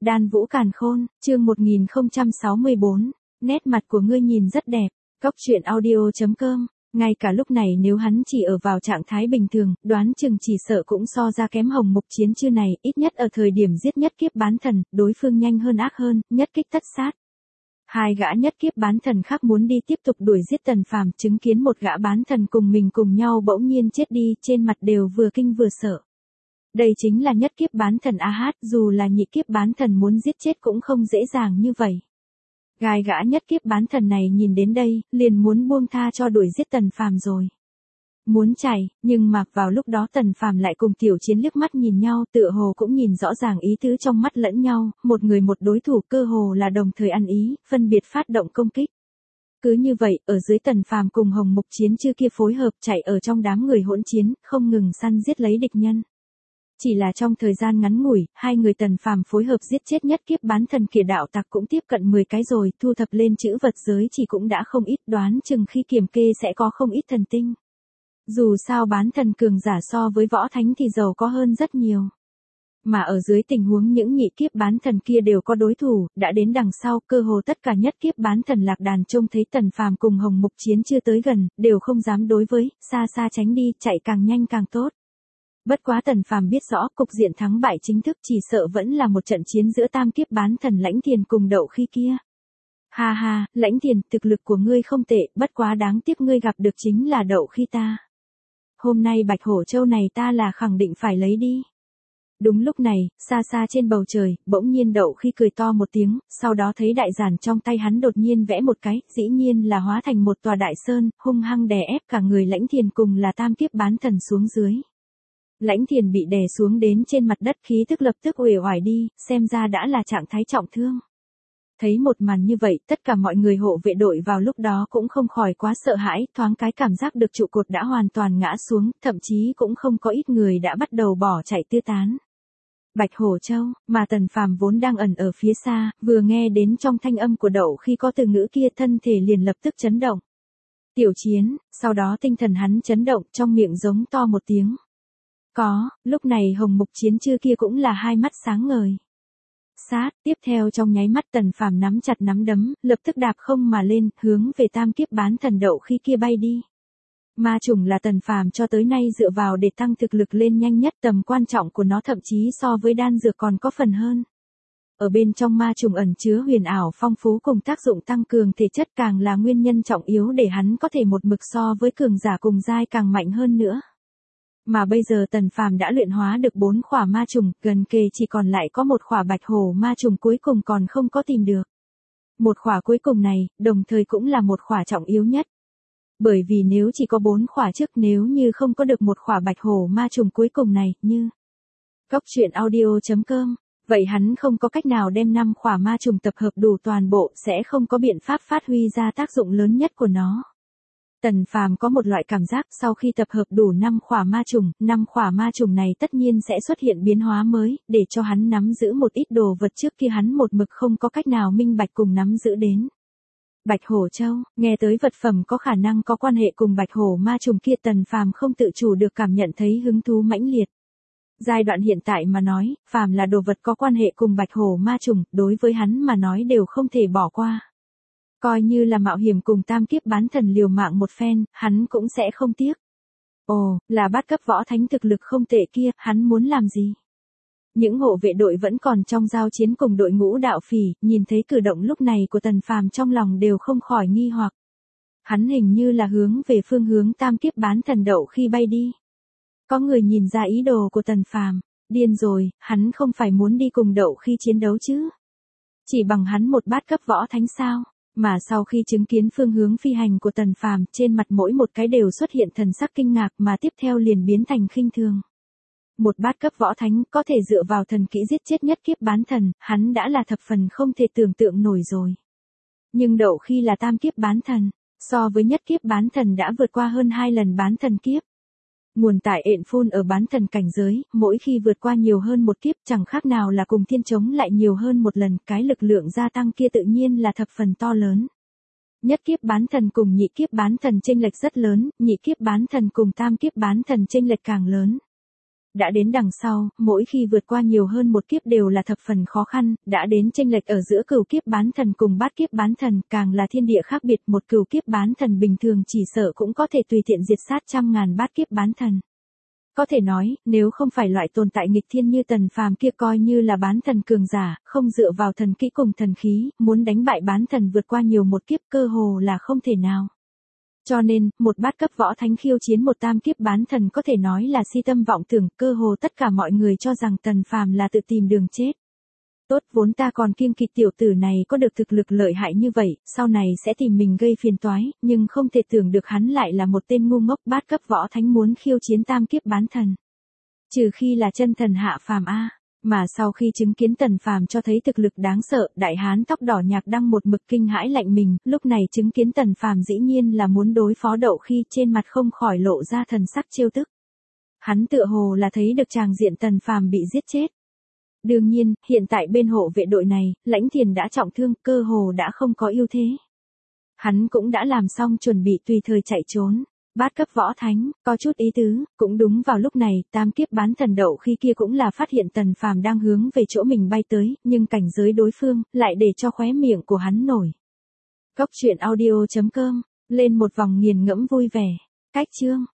Đan Vũ Càn Khôn, chương 1064, nét mặt của ngươi nhìn rất đẹp. Cóc truyện audio.com. Ngay cả lúc này nếu hắn chỉ ở vào trạng thái bình thường, đoán chừng chỉ sợ cũng so ra kém Hồng Mục Chiến Chư này, ít nhất ở thời điểm giết nhất kiếp bán thần, đối phương nhanh hơn ác hơn, nhất kích tất sát. Hai gã nhất kiếp bán thần khác muốn đi tiếp tục đuổi giết Tần Phàm, chứng kiến một gã bán thần cùng mình cùng nhau bỗng nhiên chết đi, trên mặt đều vừa kinh vừa sợ. Đây chính là nhất kiếp bán thần A-hát, dù là nhị kiếp bán thần muốn giết chết cũng không dễ dàng như vậy. Gai gã nhất kiếp bán thần này nhìn đến đây, liền muốn buông tha cho đuổi giết Tần Phàm rồi. Muốn chạy, nhưng mà vào lúc đó Tần Phàm lại cùng Tiểu Chiến liếc mắt nhìn nhau, tựa hồ cũng nhìn rõ ràng ý tứ trong mắt lẫn nhau, một người một đối thủ, cơ hồ là đồng thời ăn ý, phân biệt phát động công kích. Cứ như vậy, ở dưới Tần Phàm cùng Hồng Mục Chiến Chư kia phối hợp chạy ở trong đám người hỗn chiến, không ngừng săn giết lấy địch nhân. Chỉ là trong thời gian ngắn ngủi, hai người Tần Phàm phối hợp giết chết nhất kiếp bán thần kia đạo tặc cũng tiếp cận 10 cái rồi, thu thập lên chữ vật giới chỉ cũng đã không ít, đoán chừng khi kiểm kê sẽ có không ít thần tinh. Dù sao bán thần cường giả so với võ thánh thì giàu có hơn rất nhiều. Mà ở dưới tình huống những nhị kiếp bán thần kia đều có đối thủ, đã đến đằng sau, cơ hồ tất cả nhất kiếp bán thần lạc đàn trông thấy Tần Phàm cùng Hồng Mục Chiến chưa tới gần, đều không dám đối với, xa xa tránh đi, chạy càng nhanh càng tốt. Bất quá Tần Phàm biết rõ cục diện thắng bại chính thức chỉ sợ vẫn là một trận chiến giữa tam kiếp bán thần Lãnh Thiền cùng Đậu Khi kia. Ha ha, Lãnh Thiền, thực lực của ngươi không tệ, bất quá đáng tiếc ngươi gặp được chính là Đậu Khi ta. Hôm nay Bạch Hổ Châu này ta là khẳng định phải lấy đi. Đúng lúc này, xa xa trên bầu trời, bỗng nhiên Đậu Khi cười to một tiếng, sau đó thấy đại giản trong tay hắn đột nhiên vẽ một cái, dĩ nhiên là hóa thành một tòa đại sơn, hung hăng đè ép cả người Lãnh Thiền cùng là tam kiếp bán thần xuống dưới. Lãnh Thiền bị đè xuống đến trên mặt đất, khí tức lập tức uể oải đi, xem ra đã là trạng thái trọng thương. Thấy một màn như vậy, tất cả mọi người hộ vệ đội vào lúc đó cũng không khỏi quá sợ hãi, thoáng cái cảm giác được trụ cột đã hoàn toàn ngã xuống, thậm chí cũng không có ít người đã bắt đầu bỏ chạy tứ tán. Bạch Hổ Châu, mà Tần Phàm vốn đang ẩn ở phía xa, vừa nghe đến trong thanh âm của Đậu Khi có từ ngữ kia, thân thể liền lập tức chấn động. Tiểu Chiến, sau đó tinh thần hắn chấn động, trong miệng giống to một tiếng. Có, lúc này Hồng Mục Chiến Chư kia cũng là hai mắt sáng ngời. Sát, tiếp theo trong nháy mắt Tần Phàm nắm chặt nắm đấm, lập tức đạp không mà lên, hướng về tam kiếp bán thần Đậu Khi kia bay đi. Ma trùng là Tần Phàm cho tới nay dựa vào để tăng thực lực lên nhanh nhất, tầm quan trọng của nó thậm chí so với đan dược còn có phần hơn. Ở bên trong ma trùng ẩn chứa huyền ảo phong phú cùng tác dụng tăng cường thể chất, càng là nguyên nhân trọng yếu để hắn có thể một mực so với cường giả cùng giai càng mạnh hơn nữa. Mà bây giờ Tần Phàm đã luyện hóa được 4 khỏa ma trùng, gần kề chỉ còn lại có một khỏa Bạch Hổ ma trùng cuối cùng còn không có tìm được. Một khỏa cuối cùng này, đồng thời cũng là một khỏa trọng yếu nhất. Bởi vì nếu chỉ có 4 khỏa trước, nếu như không có được một khỏa Bạch Hổ ma trùng cuối cùng này, như Cóc truyện audio.com, vậy hắn không có cách nào đem 5 khỏa ma trùng tập hợp đủ toàn bộ, sẽ không có biện pháp phát huy ra tác dụng lớn nhất của nó. Tần Phàm có một loại cảm giác sau khi tập hợp đủ 5 khỏa ma trùng này tất nhiên sẽ xuất hiện biến hóa mới, để cho hắn nắm giữ một ít đồ vật trước kia hắn một mực không có cách nào minh bạch cùng nắm giữ đến. Bạch Hổ Châu, nghe tới vật phẩm có khả năng có quan hệ cùng Bạch Hổ ma trùng kia, Tần Phàm không tự chủ được cảm nhận thấy hứng thú mãnh liệt. Giai đoạn hiện tại mà nói, phàm là đồ vật có quan hệ cùng Bạch Hổ ma trùng, đối với hắn mà nói đều không thể bỏ qua. Coi như là mạo hiểm cùng tam kiếp bán thần liều mạng một phen, hắn cũng sẽ không tiếc. Ồ, là bát cấp võ thánh thực lực không tệ kia, hắn muốn làm gì? Những hộ vệ đội vẫn còn trong giao chiến cùng đội ngũ đạo phỉ, nhìn thấy cử động lúc này của Tần Phàm trong lòng đều không khỏi nghi hoặc. Hắn hình như là hướng về phương hướng tam kiếp bán thần Đậu Khi bay đi. Có người nhìn ra ý đồ của Tần Phàm, điên rồi, hắn không phải muốn đi cùng Đậu Khi chiến đấu chứ? Chỉ bằng hắn một bát cấp võ thánh sao? Mà sau khi chứng kiến phương hướng phi hành của Tần Phàm, trên mặt mỗi một cái đều xuất hiện thần sắc kinh ngạc, mà tiếp theo liền biến thành khinh thường. Một bát cấp võ thánh có thể dựa vào thần kỹ giết chết nhất kiếp bán thần, hắn đã là thập phần không thể tưởng tượng nổi rồi. Nhưng Đậu Khi là tam kiếp bán thần, so với nhất kiếp bán thần đã vượt qua hơn 2 lần bán thần kiếp. Nguồn tại ện phun ở bán thần cảnh giới, mỗi khi vượt qua nhiều hơn một kiếp chẳng khác nào là cùng thiên chống lại nhiều hơn một lần, cái lực lượng gia tăng kia tự nhiên là thập phần to lớn. Nhất kiếp bán thần cùng nhị kiếp bán thần chênh lệch rất lớn, nhị kiếp bán thần cùng tam kiếp bán thần chênh lệch càng lớn. đã đến đằng sau, mỗi khi vượt qua nhiều hơn một kiếp đều là thập phần khó khăn, đã đến chênh lệch ở giữa cửu kiếp bán thần cùng bát kiếp bán thần, càng là thiên địa khác biệt, một cửu kiếp bán thần bình thường chỉ sợ cũng có thể tùy tiện diệt sát trăm ngàn bát kiếp bán thần. Có thể nói, nếu không phải loại tồn tại nghịch thiên như Tần Phàm kia coi như là bán thần cường giả, không dựa vào thần kỹ cùng thần khí, muốn đánh bại bán thần vượt qua nhiều một kiếp cơ hồ là không thể nào. Cho nên, một bát cấp võ thánh khiêu chiến một tam kiếp bán thần có thể nói là si tâm vọng tưởng, cơ hồ tất cả mọi người cho rằng Tần Phàm là tự tìm đường chết. Tốt, vốn ta còn kiêng kỵ tiểu tử này có được thực lực lợi hại như vậy, sau này sẽ tìm mình gây phiền toái, nhưng không thể tưởng được hắn lại là một tên ngu ngốc bát cấp võ thánh muốn khiêu chiến tam kiếp bán thần. Trừ khi là chân thần hạ phàm a. Mà sau khi chứng kiến Tần Phàm cho thấy thực lực đáng sợ, đại hán tóc đỏ Nhạc Đăng một mực kinh hãi lạnh mình, lúc này chứng kiến Tần Phàm dĩ nhiên là muốn đối phó Đậu Khi, trên mặt không khỏi lộ ra thần sắc trêu tức. Hắn tựa hồ là thấy được tràng diện Tần Phàm bị giết chết. Đương nhiên, hiện tại bên hộ vệ đội này, Lãnh Thiền đã trọng thương, cơ hồ đã không có ưu thế. Hắn cũng đã làm xong chuẩn bị tùy thời chạy trốn. Bát cấp võ thánh, có chút ý tứ, cũng đúng vào lúc này, tam kiếp bán thần Đậu Khi kia cũng là phát hiện Tần Phàm đang hướng về chỗ mình bay tới, nhưng cảnh giới đối phương, lại để cho khóe miệng của hắn nổi. Cốc truyện audio.com, lên một vòng nghiền ngẫm vui vẻ. Cách chương.